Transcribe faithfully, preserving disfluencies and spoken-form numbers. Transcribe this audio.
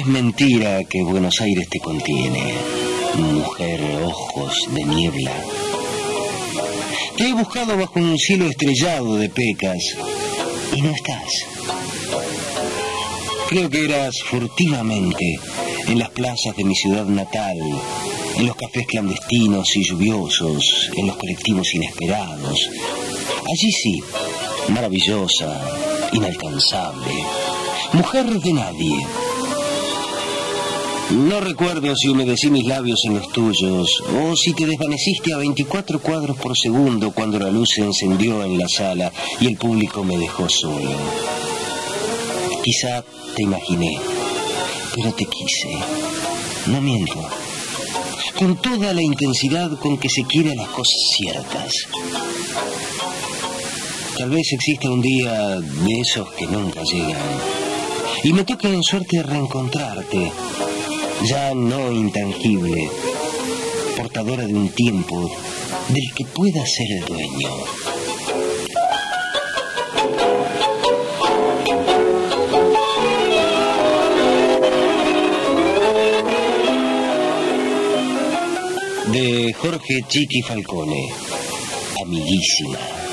Es mentira que Buenos Aires te contiene, mujer, ojos de niebla. Te he buscado bajo un cielo estrellado de pecas y no estás. Creo que eras furtivamente en las plazas de mi ciudad natal, en los cafés clandestinos y lluviosos, en los colectivos inesperados. Allí sí, maravillosa, inalcanzable, mujer de nadie. No recuerdo si humedecí mis labios en los tuyos o si te desvaneciste a veinticuatro cuadros por segundo cuando la luz se encendió en la sala y el público me dejó solo. Quizá te imaginé, pero te quise. No miento. Con toda la intensidad con que se quiere las cosas ciertas. Tal vez exista un día de esos que nunca llegan y me toque en suerte reencontrarte, ya no intangible, portadora de un tiempo del que pueda ser el dueño. De Jorge Chiqui Falcone, amiguísima.